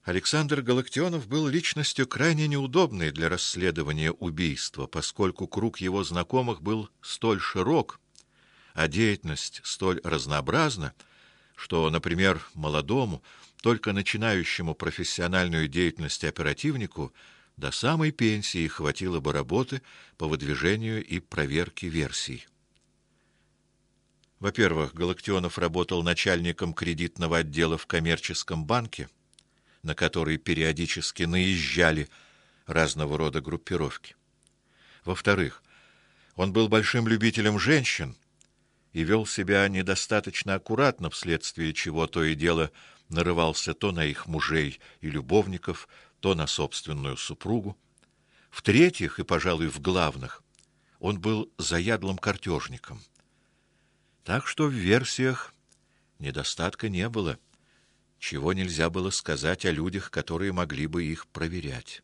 Александр Галактионов был личностью крайне неудобной для расследования убийства, поскольку круг его знакомых был столь широк, а деятельность столь разнообразна, что, например, молодому, только начинающему профессиональную деятельность оперативнику до самой пенсии хватило бы работы по выдвижению и проверке версий. Во-первых, Галактионов работал начальником кредитного отдела в коммерческом банке, на который периодически наезжали разного рода группировки. Во-вторых, он был большим любителем женщин и вел себя недостаточно аккуратно, вследствие чего то и дело нарывался то на их мужей и любовников, то на собственную супругу. В-третьих, и, пожалуй, в главных, он был заядлым картежником. Так что в версиях недостатка не было, чего нельзя было сказать о людях, которые могли бы их проверять.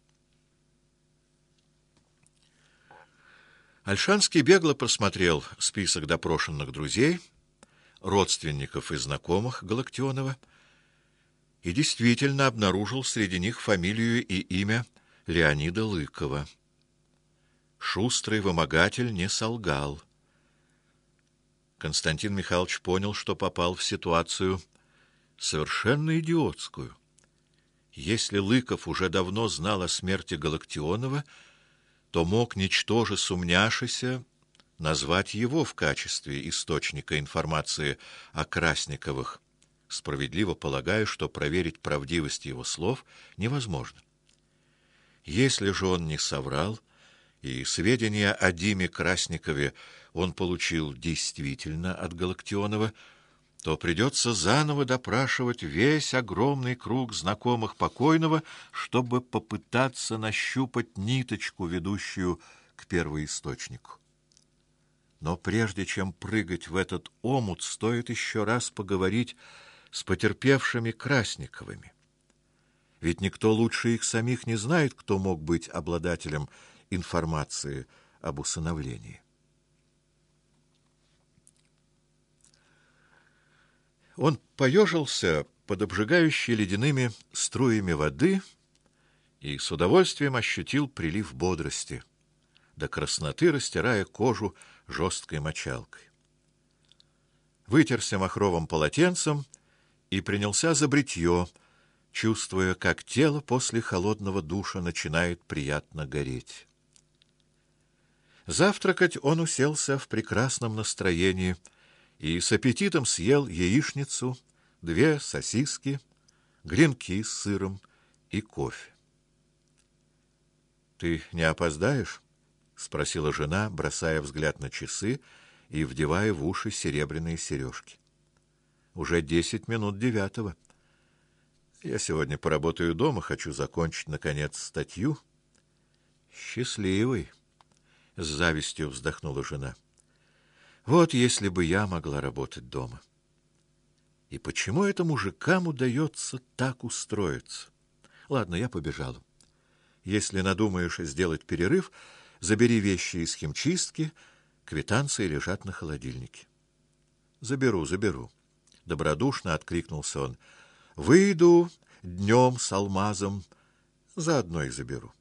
Ольшанский бегло просмотрел список допрошенных друзей, родственников и знакомых Галактионова и действительно обнаружил среди них фамилию и имя Леонида Лыкова. Шустрый вымогатель не солгал. Константин Михайлович понял, что попал в ситуацию совершенно идиотскую. Если Лыков уже давно знал о смерти Галактионова, то мог, ничтоже сумняшися, назвать его в качестве источника информации о Красниковых, справедливо полагая, что проверить правдивость его слов невозможно. Если же он не соврал, и сведения о Диме Красникове он получил действительно от Галактионова, то придется заново допрашивать весь огромный круг знакомых покойного, чтобы попытаться нащупать ниточку, ведущую к первоисточнику. Но прежде чем прыгать в этот омут, стоит еще раз поговорить с потерпевшими Красниковыми. Ведь никто лучше их самих не знает, кто мог быть обладателем информации об усыновлении. Он поежился под обжигающей ледяными струями воды и с удовольствием ощутил прилив бодрости, до красноты растирая кожу жесткой мочалкой. Вытерся махровым полотенцем и принялся за бритье, чувствуя, как тело после холодного душа начинает приятно гореть. Завтракать он уселся в прекрасном настроении и с аппетитом съел яичницу, 2 сосиски, гренки с сыром и кофе. — Ты не опоздаешь? — спросила жена, бросая взгляд на часы и вдевая в уши серебряные сережки. — Уже 10 минут 9. Я сегодня поработаю дома, хочу закончить, наконец, статью. — Счастливый! — с завистью вздохнула жена. Вот если бы я могла работать дома. И почему это мужикам удается так устроиться? Ладно, я побежала. Если надумаешь сделать перерыв, забери вещи из химчистки, квитанции лежат на холодильнике. Заберу. Добродушно откликнулся он. Выйду днем с алмазом, заодно и заберу.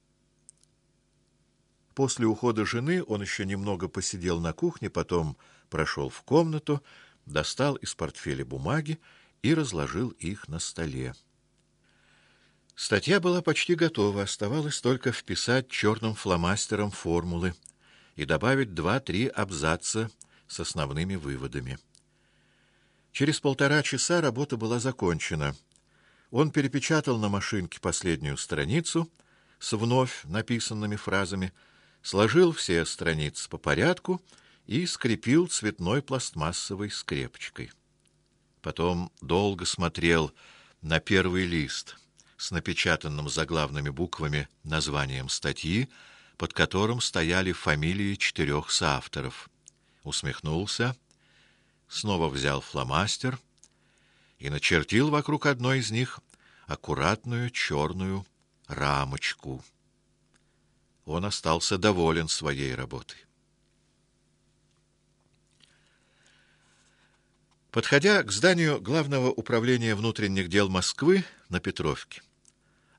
После ухода жены он еще немного посидел на кухне, потом прошел в комнату, достал из портфеля бумаги и разложил их на столе. Статья была почти готова, оставалось только вписать черным фломастером формулы и добавить 2-3 абзаца с основными выводами. Через 1,5 часа работа была закончена. Он перепечатал на машинке последнюю страницу с вновь написанными фразами, сложил все страницы по порядку и скрепил цветной пластмассовой скрепочкой. Потом долго смотрел на первый лист с напечатанным заглавными буквами названием статьи, под которым стояли фамилии 4 соавторов. Усмехнулся, снова взял фломастер и начертил вокруг одной из них аккуратную черную рамочку. Он остался доволен своей работой. Подходя к зданию Главного управления внутренних дел Москвы на Петровке,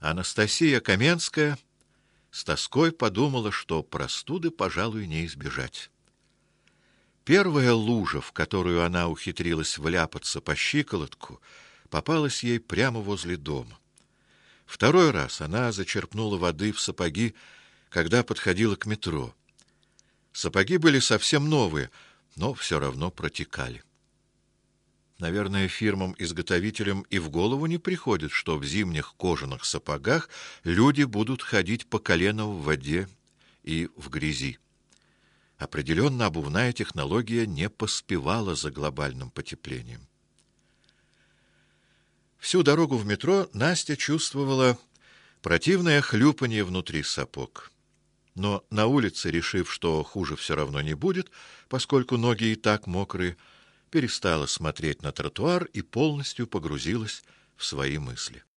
Анастасия Каменская с тоской подумала, что простуды, пожалуй, не избежать. Первая лужа, в которую она ухитрилась вляпаться по щиколотку, попалась ей прямо возле дома. Второй раз она зачерпнула воды в сапоги, когда подходила к метро. Сапоги были совсем новые, но все равно протекали. Наверное, фирмам-изготовителям и в голову не приходит, что в зимних кожаных сапогах люди будут ходить по колено в воде и в грязи. Определенно, обувная технология не поспевала за глобальным потеплением. Всю дорогу в метро Настя чувствовала противное хлюпанье внутри сапог. Но на улице, решив, что хуже все равно не будет, поскольку ноги и так мокрые, перестала смотреть на тротуар и полностью погрузилась в свои мысли.